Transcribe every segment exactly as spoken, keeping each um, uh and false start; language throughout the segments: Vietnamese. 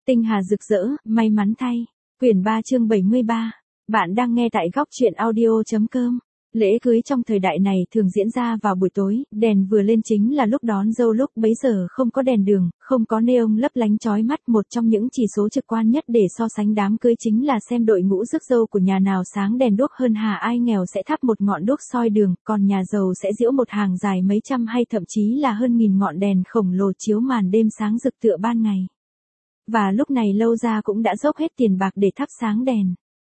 Tinh hà rực rỡ, may mắn thay. Quyển ba chương bảy mươi ba. Bạn đang nghe tại góc truyện audio.com. Lễ cưới trong thời đại này thường diễn ra vào buổi tối, đèn vừa lên chính là lúc đón dâu, lúc bấy giờ không có đèn đường, không có neon lấp lánh chói mắt. Một trong những chỉ số trực quan nhất để so sánh đám cưới chính là xem đội ngũ rước dâu của nhà nào sáng đèn đuốc hơn. Hà ai nghèo sẽ thắp một ngọn đuốc soi đường, còn nhà giàu sẽ giễu một hàng dài mấy trăm hay thậm chí là hơn nghìn ngọn đèn khổng lồ chiếu màn đêm sáng rực tựa ban ngày. Và lúc này Lâu Gia cũng đã dốc hết tiền bạc để thắp sáng đèn.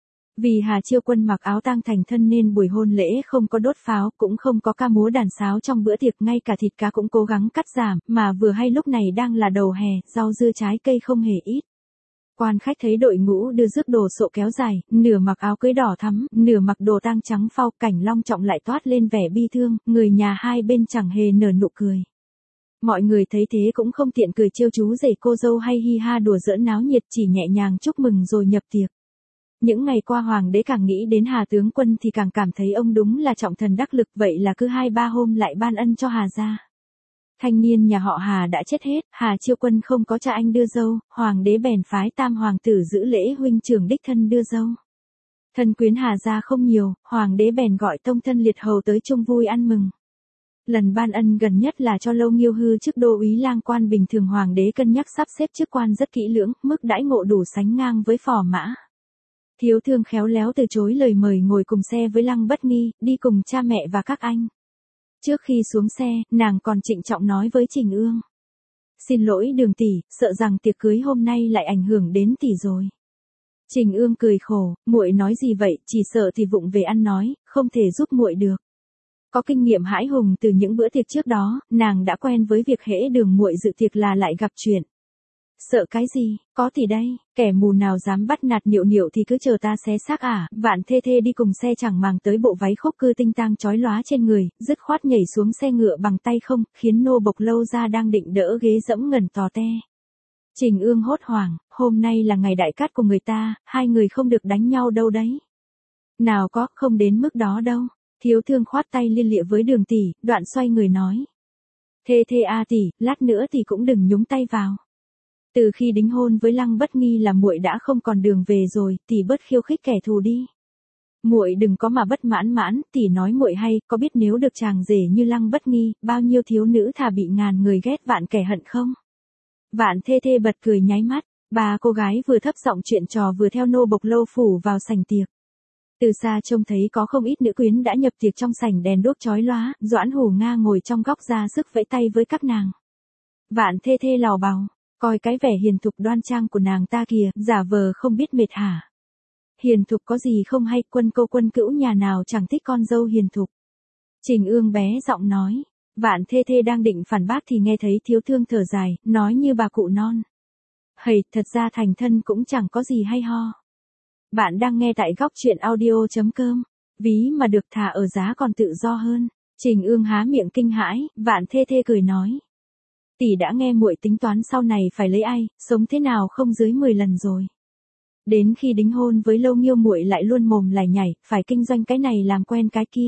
Vì Hà Chiêu Quân mặc áo tang thành thân nên buổi hôn lễ không có đốt pháo, cũng không có ca múa đàn sáo trong bữa tiệc, ngay cả thịt cá cũng cố gắng cắt giảm, mà vừa hay lúc này đang là đầu hè, rau dưa trái cây không hề ít. Quan khách thấy đội ngũ đưa rước đồ sộ kéo dài, nửa mặc áo cưới đỏ thắm, nửa mặc đồ tang trắng phau, cảnh long trọng lại toát lên vẻ bi thương, người nhà hai bên chẳng hề nở nụ cười. Mọi người thấy thế cũng không tiện cười trêu chú rể cô dâu hay hi ha đùa giỡn náo nhiệt, chỉ nhẹ nhàng chúc mừng rồi nhập tiệc. Những ngày qua hoàng đế càng nghĩ đến Hà tướng quân thì càng cảm thấy ông đúng là trọng thần đắc lực, vậy là cứ hai ba hôm lại ban ân cho Hà gia. Thanh niên nhà họ Hà đã chết hết, Hà Chiêu Quân không có cha anh đưa dâu, hoàng đế bèn phái tam hoàng tử giữ lễ huynh trưởng đích thân đưa dâu. Thân quyến Hà gia không nhiều, hoàng đế bèn gọi tông thân liệt hầu tới chung vui ăn mừng. Lần ban ân gần nhất là cho Lâu Nghiêu Hư chức đô úy lang quan bình thường, hoàng đế cân nhắc sắp xếp chức quan rất kỹ lưỡng, mức đãi ngộ đủ sánh ngang với phò mã. Thiếu thương khéo léo từ chối lời mời ngồi cùng xe với Lăng Bất Nghi, đi cùng cha mẹ và các anh. Trước khi xuống xe, nàng còn trịnh trọng nói với Trình Ương: "Xin lỗi Đường tỷ, sợ rằng tiệc cưới hôm nay lại ảnh hưởng đến tỷ rồi." Trình Ương cười khổ: "Muội nói gì vậy, chỉ sợ thì vụng về ăn nói, không thể giúp muội được." Có kinh nghiệm hãi hùng từ những bữa tiệc trước đó, nàng đã quen với việc hễ Đường muội dự tiệc là lại gặp chuyện. "Sợ cái gì, có tỷ đây, kẻ mù nào dám bắt nạt Niệu Niệu thì cứ chờ ta xé xác à." Vạn Thê Thê đi cùng xe chẳng màng tới bộ váy khúc cư tinh tang chói lóa trên người, dứt khoát nhảy xuống xe ngựa bằng tay không, khiến nô bộc Lâu gia đang định đỡ ghế dẫm ngẩn tò te. Trình Ương hốt hoảng: "Hôm nay là ngày đại cát của người ta, hai người không được đánh nhau đâu đấy." "Nào có, không đến mức đó đâu." Thiếu thương khoát tay lia lịa với Đường tỷ, đoạn xoay người nói: "Thê Thê a tỷ, lát nữa thì cũng đừng nhúng tay vào. Từ khi đính hôn với Lăng Bất Nghi là muội đã không còn đường về rồi, tỷ bớt khiêu khích kẻ thù đi. Muội đừng có mà bất mãn mãn, tỷ nói muội hay, có biết nếu được chàng rể như Lăng Bất Nghi, bao nhiêu thiếu nữ thà bị ngàn người ghét vạn kẻ hận không?" Vạn Thê Thê bật cười nháy mắt, ba cô gái vừa thấp giọng chuyện trò vừa theo nô bộc Lâu phủ vào sảnh tiệc. Từ xa trông thấy có không ít nữ quyến đã nhập tiệc trong sảnh đèn đuốc chói lóa, Doãn Hủ Nga ngồi trong góc ra sức vẫy tay với các nàng. Vạn Thê Thê lào bào: "Coi cái vẻ hiền thục đoan trang của nàng ta kìa, giả vờ không biết mệt hả? Hiền thục có gì không hay, quân câu quân cữu nhà nào chẳng thích con dâu hiền thục." Trình Ương bé giọng nói. Vạn Thê Thê đang định phản bác thì nghe thấy thiếu thương thở dài, nói như bà cụ non: "Hầy, thật ra thành thân cũng chẳng có gì hay ho." Bạn đang nghe tại góc truyện audio.com. Ví mà được thà ở giá còn tự do hơn. Trình Ương há miệng kinh hãi, Vạn Thê Thê cười nói: "Tỷ đã nghe muội tính toán sau này phải lấy ai, sống thế nào không dưới mười lần rồi. Đến khi đính hôn với Lâu Nghiêu muội lại luôn mồm lải nhải, phải kinh doanh cái này làm quen cái kia.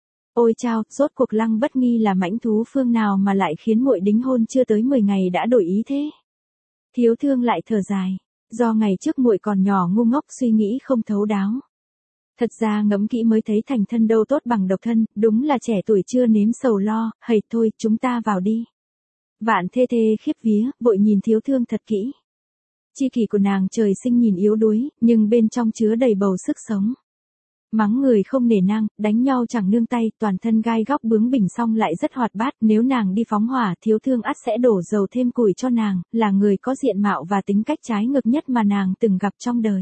Ôi chao, rốt cuộc Lăng Bất Nghi là mãnh thú phương nào mà lại khiến muội đính hôn chưa tới mười ngày đã đổi ý thế?" Thiếu thương lại thở dài: "Do ngày trước muội còn nhỏ ngu ngốc suy nghĩ không thấu đáo. Thật ra ngẫm kỹ mới thấy thành thân đâu tốt bằng độc thân, đúng là trẻ tuổi chưa nếm sầu lo, hầy thôi, chúng ta vào đi." Vạn Thê Thê khiếp vía, vội nhìn thiếu thương thật kỹ. Chi kỷ của nàng trời sinh nhìn yếu đuối, nhưng bên trong chứa đầy bầu sức sống. Mắng người không nể nang, đánh nhau chẳng nương tay, toàn thân gai góc bướng bỉnh xong lại rất hoạt bát, nếu nàng đi phóng hỏa, thiếu thương ắt sẽ đổ dầu thêm củi cho nàng, là người có diện mạo và tính cách trái ngược nhất mà nàng từng gặp trong đời.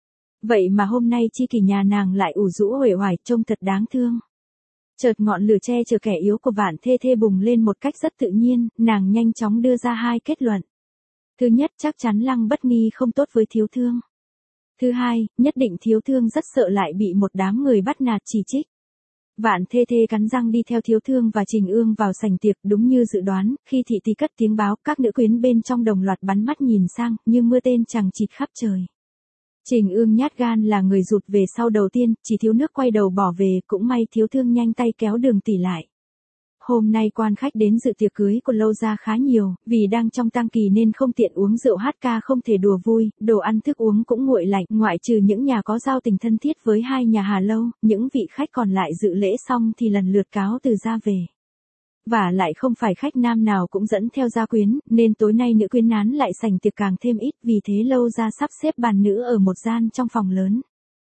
Vậy mà hôm nay chi kỷ nhà nàng lại ủ rũ uể oải, trông thật đáng thương. Chợt ngọn lửa che chở kẻ yếu của Vạn Thê Thê bùng lên một cách rất tự nhiên, nàng nhanh chóng đưa ra hai kết luận. Thứ nhất, chắc chắn Lăng Bất Nghi không tốt với thiếu thương. Thứ hai, nhất định thiếu thương rất sợ lại bị một đám người bắt nạt chỉ trích. Vạn Thê Thê cắn răng đi theo thiếu thương và Trình Ương vào sảnh tiệc, đúng như dự đoán, khi thị tỳ cất tiếng báo, các nữ quyến bên trong đồng loạt bắn mắt nhìn sang, như mưa tên chằng chịt khắp trời. Trình Ương nhát gan là người rụt về sau đầu tiên, chỉ thiếu nước quay đầu bỏ về, cũng may thiếu thương nhanh tay kéo Đường tỷ lại. Hôm nay quan khách đến dự tiệc cưới của Lâu gia khá nhiều, vì đang trong tang kỳ nên không tiện uống rượu hát ca không thể đùa vui, đồ ăn thức uống cũng nguội lạnh, ngoại trừ những nhà có giao tình thân thiết với hai nhà Hà Lâu, những vị khách còn lại dự lễ xong thì lần lượt cáo từ ra về. Và lại không phải khách nam nào cũng dẫn theo gia quyến, nên tối nay nữ quyến nán lại sành tiệc càng thêm ít, vì thế Lâu gia sắp xếp bàn nữ ở một gian trong phòng lớn.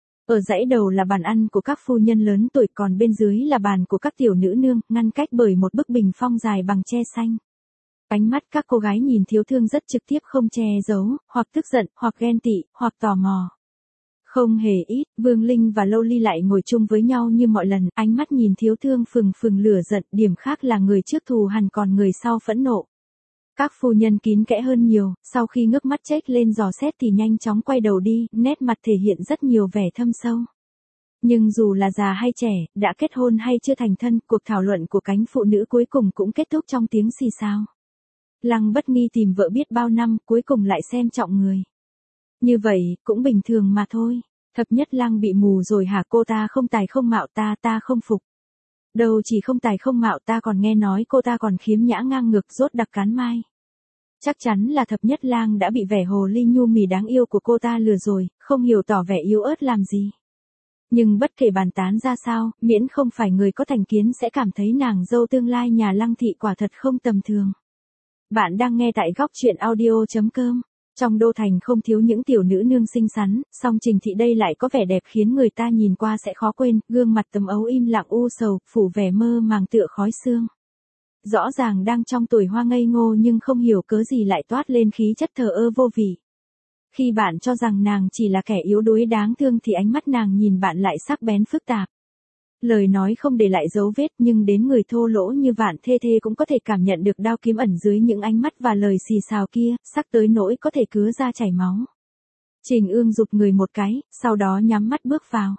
Ở dãy đầu là bàn ăn của các phu nhân lớn tuổi, còn bên dưới là bàn của các tiểu nữ nương, ngăn cách bởi một bức bình phong dài bằng tre xanh. Ánh mắt các cô gái nhìn Thiếu Thương rất trực tiếp, không che giấu, hoặc tức giận, hoặc ghen tị, hoặc tò mò. Không hề ít, Vương Linh và Lâu Ly lại ngồi chung với nhau như mọi lần, ánh mắt nhìn Thiếu Thương phừng phừng lửa giận, điểm khác là người trước thù hằn còn người sau phẫn nộ. Các phu nhân kín kẽ hơn nhiều, sau khi ngước mắt chếch lên dò xét thì nhanh chóng quay đầu đi, nét mặt thể hiện rất nhiều vẻ thâm sâu. Nhưng dù là già hay trẻ, đã kết hôn hay chưa thành thân, cuộc thảo luận của cánh phụ nữ cuối cùng cũng kết thúc trong tiếng xì xào. Lăng Bất Nghi tìm vợ biết bao năm, cuối cùng lại xem trọng người. Như vậy, cũng bình thường mà thôi. Thập nhất Lăng bị mù rồi hả? Cô ta không tài không mạo, ta ta không phục. Đâu chỉ không tài không mạo, ta còn nghe nói cô ta còn khiếm nhã ngang ngược, rốt đặc cán mai. Chắc chắn là Thập Nhất Lang đã bị vẻ hồ ly nhu mì đáng yêu của cô ta lừa rồi, không hiểu tỏ vẻ yếu ớt làm gì. Nhưng bất kể bàn tán ra sao, miễn không phải người có thành kiến sẽ cảm thấy nàng dâu tương lai nhà Lăng thị quả thật không tầm thường. Bạn đang nghe tại góc truyện audio chấm com. Trong đô thành không thiếu những tiểu nữ nương xinh xắn, song Trình Thị đây lại có vẻ đẹp khiến người ta nhìn qua sẽ khó quên, gương mặt tấm ấu im lặng u sầu, phủ vẻ mơ màng tựa khói sương. Rõ ràng đang trong tuổi hoa ngây ngô nhưng không hiểu cớ gì lại toát lên khí chất thờ ơ vô vị. Khi bạn cho rằng nàng chỉ là kẻ yếu đuối đáng thương thì ánh mắt nàng nhìn bạn lại sắc bén phức tạp. Lời nói không để lại dấu vết, nhưng đến người thô lỗ như Vạn Thê Thê cũng có thể cảm nhận được đao kiếm ẩn dưới những ánh mắt và lời xì xào kia, sắc tới nỗi có thể cứa ra chảy máu. Trình Ương rụt người một cái, sau đó nhắm mắt bước vào.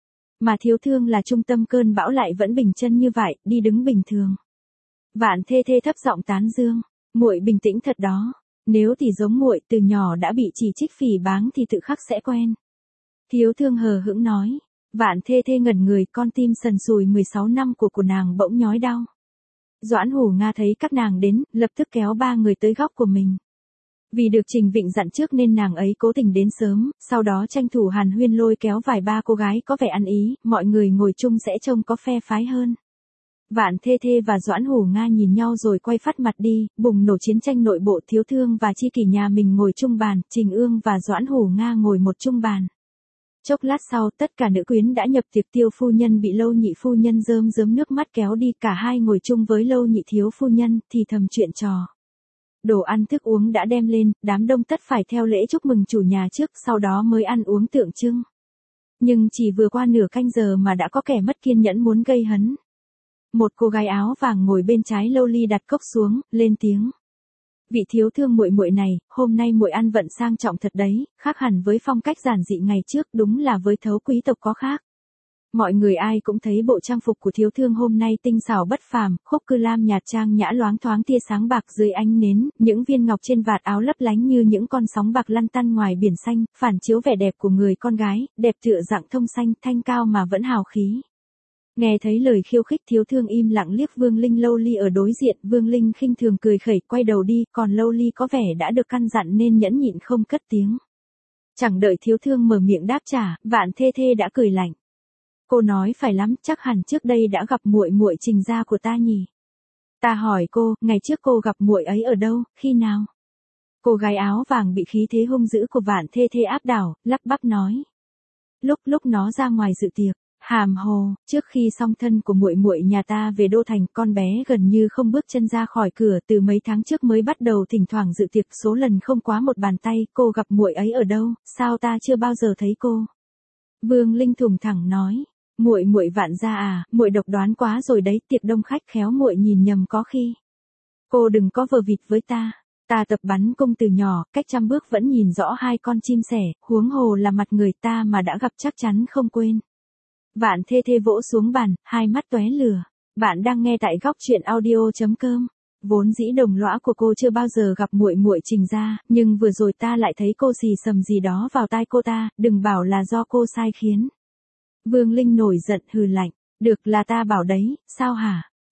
Mà Thiếu Thương là trung tâm cơn bão lại vẫn bình chân như vậy, đi đứng bình thường. Vạn Thê Thê thấp giọng tán dương, muội bình tĩnh thật đó, nếu thì giống muội từ nhỏ đã bị chỉ trích phỉ báng thì tự khắc sẽ quen. Thiếu Thương hờ hững nói. Vạn Thê Thê ngẩn người, con tim sần sùi mười sáu năm của của nàng bỗng nhói đau. Doãn Hủ Nga thấy các nàng đến, lập tức kéo ba người tới góc của mình. Vì được Trình Vịnh dặn trước nên nàng ấy cố tình đến sớm, sau đó tranh thủ hàn huyên lôi kéo vài ba cô gái có vẻ ăn ý, mọi người ngồi chung sẽ trông có phe phái hơn. Vạn Thê Thê và Doãn Hủ Nga nhìn nhau rồi quay phát mặt đi, bùng nổ chiến tranh nội bộ. Thiếu Thương và Chi Kỷ nhà mình ngồi chung bàn, Trình Ương và Doãn Hủ Nga ngồi một chung bàn. Chốc lát sau, tất cả nữ quyến đã nhập tiệc. Tiêu phu nhân bị Lâu nhị phu nhân rơm rớm nước mắt kéo đi, cả hai ngồi chung với Lâu nhị thiếu phu nhân, thì thầm chuyện trò. Đồ ăn thức uống đã đem lên, đám đông tất phải theo lễ chúc mừng chủ nhà trước, sau đó mới ăn uống tượng trưng. Nhưng chỉ vừa qua nửa canh giờ mà đã có kẻ mất kiên nhẫn muốn gây hấn. Một cô gái áo vàng ngồi bên trái Lâu Ly đặt cốc xuống, lên tiếng. Vị Thiếu Thương muội muội này, hôm nay muội ăn vận sang trọng thật đấy, khác hẳn với phong cách giản dị ngày trước, đúng là với thấu quý tộc có khác. Mọi người ai cũng thấy bộ trang phục của Thiếu Thương hôm nay tinh xảo bất phàm, khúc cư lam nhạt trang nhã loáng thoáng tia sáng bạc dưới ánh nến, những viên ngọc trên vạt áo lấp lánh như những con sóng bạc lăn tăn ngoài biển xanh, phản chiếu vẻ đẹp của người con gái, đẹp tựa dạng thông xanh, thanh cao mà vẫn hào khí. Nghe thấy lời khiêu khích, Thiếu Thương im lặng liếc Vương Linh Lâu Ly ở đối diện, Vương Linh khinh thường cười khẩy, quay đầu đi, còn Lâu Ly có vẻ đã được căn dặn nên nhẫn nhịn không cất tiếng. Chẳng đợi Thiếu Thương mở miệng đáp trả, Vạn Thê Thê đã cười lạnh. Cô nói phải lắm, chắc hẳn trước đây đã gặp muội muội Trình gia của ta nhỉ? Ta hỏi cô, ngày trước cô gặp muội ấy ở đâu, khi nào? Cô gái áo vàng bị khí thế hung dữ của Vạn Thê Thê áp đảo, lắp bắp nói. Lúc lúc nó ra ngoài dự tiệc. Hàm hồ, trước khi song thân của muội muội nhà ta về đô thành, con bé gần như không bước chân ra khỏi cửa, từ mấy tháng trước mới bắt đầu thỉnh thoảng dự tiệc, số lần không quá một bàn tay. Cô gặp muội ấy ở đâu, sao ta chưa bao giờ thấy cô? Vương Linh thùng thẳng nói, muội muội Vạn gia à, muội độc đoán quá rồi đấy, tiệc đông khách khéo muội nhìn nhầm có khi. Cô đừng có vờ vịt với ta. Ta tập bắn cung từ nhỏ, cách trăm bước vẫn nhìn rõ hai con chim sẻ, huống hồ là mặt người ta mà đã gặp chắc chắn không quên. Vạn Thê Thê vỗ xuống bàn, hai mắt tóe lửa. Bạn đang nghe tại góc truyện audio chấm com. Vốn dĩ đồng lõa của cô chưa bao giờ gặp muội muội Trình gia, nhưng vừa rồi ta lại thấy cô xì xầm gì đó vào tai cô ta, đừng bảo là do cô sai khiến. Vương Linh nổi giận hừ lạnh, được là ta bảo đấy, sao hả?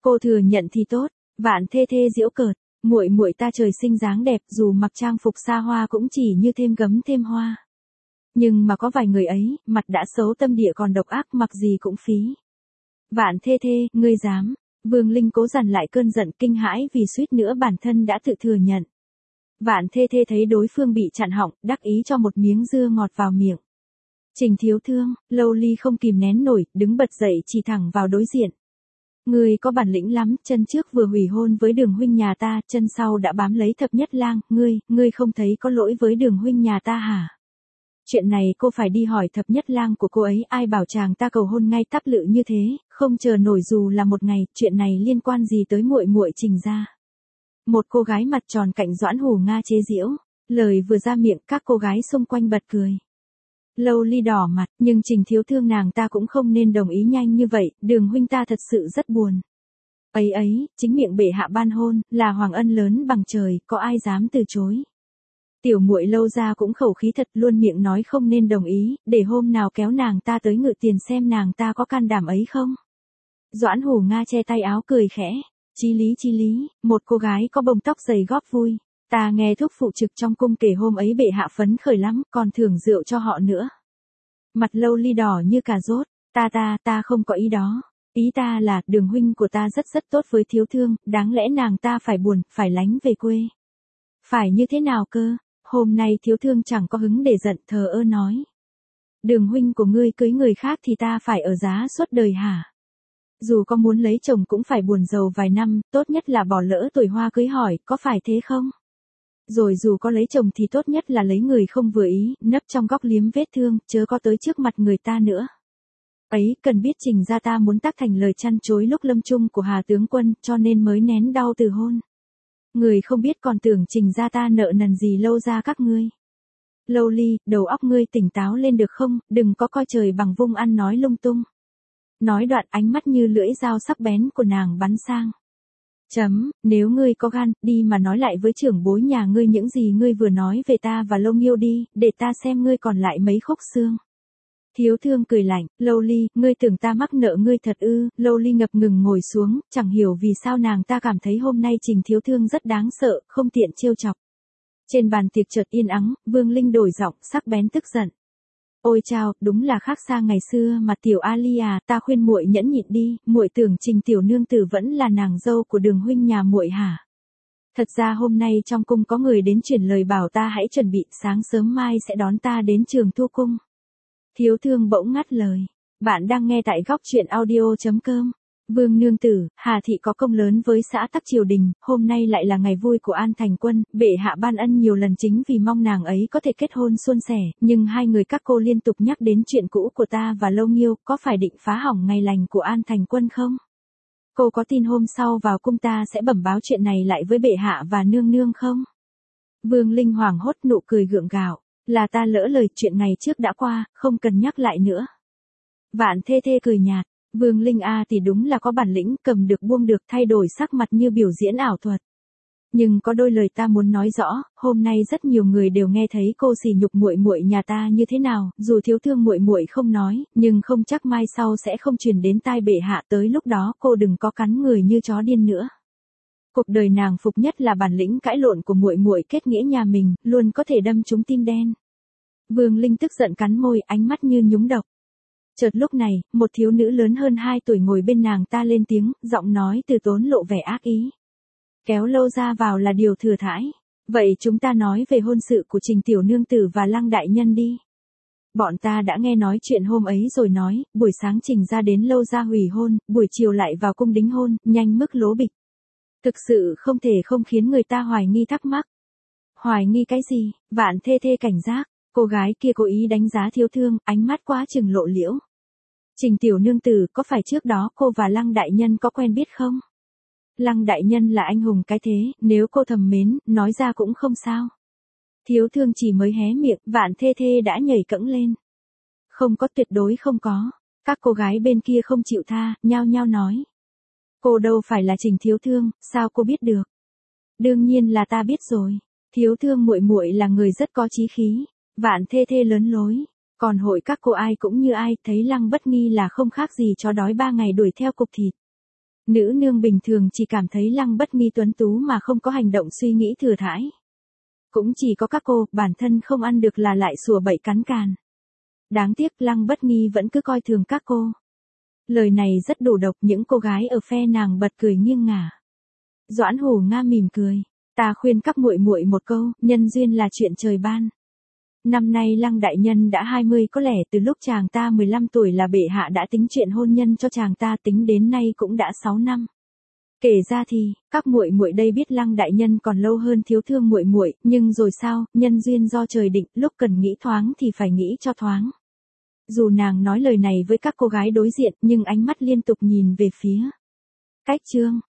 Cô thừa nhận thì tốt, Vạn Thê Thê giễu cợt, muội muội ta trời sinh dáng đẹp, dù mặc trang phục xa hoa cũng chỉ như thêm gấm thêm hoa. Nhưng mà có vài người ấy, mặt đã xấu tâm địa còn độc ác, mặc gì cũng phí. Vạn Thê Thê, ngươi dám? Vương Linh cố dằn lại cơn giận kinh hãi vì suýt nữa bản thân đã tự thừa nhận. Vạn Thê Thê thấy đối phương bị chặn họng, đắc ý cho một miếng dưa ngọt vào miệng. Trình thiếu thương, Lâu Ly không kìm nén nổi, đứng bật dậy chỉ thẳng vào đối diện. Ngươi có bản lĩnh lắm, chân trước vừa hủy hôn với Đường huynh nhà ta, chân sau đã bám lấy Thập Nhất Lang, ngươi, ngươi không thấy có lỗi với Đường huynh nhà ta hả? Chuyện này cô phải đi hỏi Thập Nhất Lang của cô ấy, ai bảo chàng ta cầu hôn ngay tắp lự như thế, không chờ nổi dù là một ngày, chuyện này liên quan gì tới muội muội Trình gia? Một cô gái mặt tròn cạnh Doãn Hủ Nga chế giễu, lời vừa ra miệng các cô gái xung quanh bật cười. Lâu Ly đỏ mặt, nhưng Trình thiếu thương nàng ta cũng không nên đồng ý nhanh như vậy, Đường huynh ta thật sự rất buồn. Ấy ấy, chính miệng bệ hạ ban hôn, là hoàng ân lớn bằng trời, có ai dám từ chối. Tiểu muội Lâu gia cũng khẩu khí thật, luôn miệng nói không nên đồng ý, để hôm nào kéo nàng ta tới ngự tiền xem nàng ta có can đảm ấy không. Doãn Hủ Nga che tay áo cười khẽ, chí lý chí lý, một cô gái có bông tóc dày góp vui. Ta nghe thúc phụ trực trong cung kể hôm ấy bệ hạ phấn khởi lắm, còn thưởng rượu cho họ nữa. Mặt Lâu Ly đỏ như cà rốt, ta ta, ta không có ý đó. Ý ta là, Đường huynh của ta rất rất tốt với thiếu thương, đáng lẽ nàng ta phải buồn, phải lánh về quê. Phải như thế nào cơ, hôm nay thiếu thương chẳng có hứng để giận, thờ ơ nói. Đường huynh của ngươi cưới người khác thì ta phải ở giá suốt đời hả? Dù có muốn lấy chồng cũng phải buồn giàu vài năm, tốt nhất là bỏ lỡ tuổi hoa cưới hỏi, có phải thế không? Rồi dù có lấy chồng thì tốt nhất là lấy người không vừa ý, nấp trong góc liếm vết thương, chớ có tới trước mặt người ta nữa. Ấy, cần biết Trình gia ta muốn tác thành lời chăn chối lúc lâm chung của Hà tướng quân, cho nên mới nén đau từ hôn. Người không biết còn tưởng Trình gia ta nợ nần gì Lâu gia các ngươi. Lâu Ly, đầu óc ngươi tỉnh táo lên được không, đừng có coi trời bằng vung ăn nói lung tung. Nói đoạn ánh mắt như lưỡi dao sắc bén của nàng bắn sang. Chấm, nếu ngươi có gan, đi mà nói lại với trưởng bối nhà ngươi những gì ngươi vừa nói về ta và Lâu Nghiêu đi, để ta xem ngươi còn lại mấy khúc xương. Thiếu thương cười lạnh, Lâu Ly, ngươi tưởng ta mắc nợ ngươi thật ư? Lâu Ly ngập ngừng ngồi xuống, chẳng hiểu vì sao nàng ta cảm thấy hôm nay Trình thiếu thương rất đáng sợ, không tiện trêu chọc. Trên bàn tiệc chợt yên ắng, Vương Linh đổi giọng, sắc bén tức giận. Ôi chao, đúng là khác xa ngày xưa mà tiểu Ali à, ta khuyên muội nhẫn nhịn đi, muội tưởng Trình tiểu nương tử vẫn là nàng dâu của Đường huynh nhà muội hả? Thật ra hôm nay trong cung có người đến truyền lời bảo ta hãy chuẩn bị, sáng sớm mai sẽ đón ta đến Trường Thu cung. Thiếu thương bỗng ngắt lời. Bạn đang nghe tại góc truyện audio chấm com. Vương nương tử, Hà thị có công lớn với xã tắc triều đình, hôm nay lại là ngày vui của An Thành Quân, bệ hạ ban ân nhiều lần chính vì mong nàng ấy có thể kết hôn suôn sẻ, nhưng hai người các cô liên tục nhắc đến chuyện cũ của ta và Lâu Nghiêu, có phải định phá hỏng ngày lành của An Thành Quân không? Cô có tin hôm sau vào cung ta sẽ bẩm báo chuyện này lại với bệ hạ và nương nương không? Vương Linh hoảng hốt nụ cười gượng gạo, là ta lỡ lời, chuyện ngày trước đã qua, không cần nhắc lại nữa. Vạn Thê Thê cười nhạt. Vương Linh A thì đúng là có bản lĩnh, cầm được buông được, thay đổi sắc mặt như biểu diễn ảo thuật. Nhưng có đôi lời ta muốn nói rõ, hôm nay rất nhiều người đều nghe thấy cô sỉ nhục muội muội nhà ta như thế nào, dù thiếu thương muội muội không nói, nhưng không chắc mai sau sẽ không truyền đến tai bệ hạ, tới lúc đó cô đừng có cắn người như chó điên nữa. Cuộc đời nàng phục nhất là bản lĩnh cãi lộn của muội muội kết nghĩa nhà mình, luôn có thể đâm trúng tim đen. Vương Linh tức giận cắn môi, ánh mắt như nhúng độc. Chợt lúc này, một thiếu nữ lớn hơn hai tuổi ngồi bên nàng ta lên tiếng, giọng nói từ tốn lộ vẻ ác ý. Kéo Lâu ra vào là điều thừa thãi. Vậy chúng ta nói về hôn sự của Trình tiểu nương tử và Lăng đại nhân đi. Bọn ta đã nghe nói chuyện hôm ấy rồi nói, buổi sáng Trình ra đến Lâu ra hủy hôn, buổi chiều lại vào cung đính hôn, nhanh mức lố bịch. Thực sự không thể không khiến người ta hoài nghi thắc mắc. Hoài nghi cái gì? Vạn Thê Thê cảnh giác. Cô gái kia cố ý đánh giá thiếu thương, ánh mắt quá chừng lộ liễu. Trình tiểu nương tử, có phải trước đó cô và Lăng đại nhân có quen biết không? Lăng đại nhân là anh hùng cái thế, nếu cô thầm mến, nói ra cũng không sao. Thiếu thương chỉ mới hé miệng, Vạn Thê Thê đã nhảy cẫng lên. Không có, tuyệt đối không có. Các cô gái bên kia không chịu tha, nhao nhao nói. Cô đâu phải là Trình thiếu thương, sao cô biết được? Đương nhiên là ta biết rồi. Thiếu thương muội muội là người rất có chí khí. Vạn Thê Thê lớn lối, còn hội các cô ai cũng như ai, thấy Lăng Bất Nghi là không khác gì chó đói ba ngày đuổi theo cục thịt. Nữ nương bình thường chỉ cảm thấy Lăng Bất Nghi tuấn tú mà không có hành động suy nghĩ thừa thãi. Cũng chỉ có các cô, bản thân không ăn được là lại sủa bậy cắn càn. Đáng tiếc Lăng Bất Nghi vẫn cứ coi thường các cô. Lời này rất đủ độc, những cô gái ở phe nàng bật cười nghiêng ngả. Doãn Hổ Nga mỉm cười, ta khuyên các muội muội một câu, nhân duyên là chuyện trời ban. Năm nay Lăng đại nhân đã hai mươi, có lẽ từ lúc chàng ta mười lăm tuổi là bệ hạ đã tính chuyện hôn nhân cho chàng ta, tính đến nay cũng đã sáu năm. Kể ra thì, các muội muội đây biết Lăng đại nhân còn lâu hơn thiếu thương muội muội, nhưng rồi sao, nhân duyên do trời định, lúc cần nghĩ thoáng thì phải nghĩ cho thoáng. Dù nàng nói lời này với các cô gái đối diện, nhưng ánh mắt liên tục nhìn về phía Cách Trương.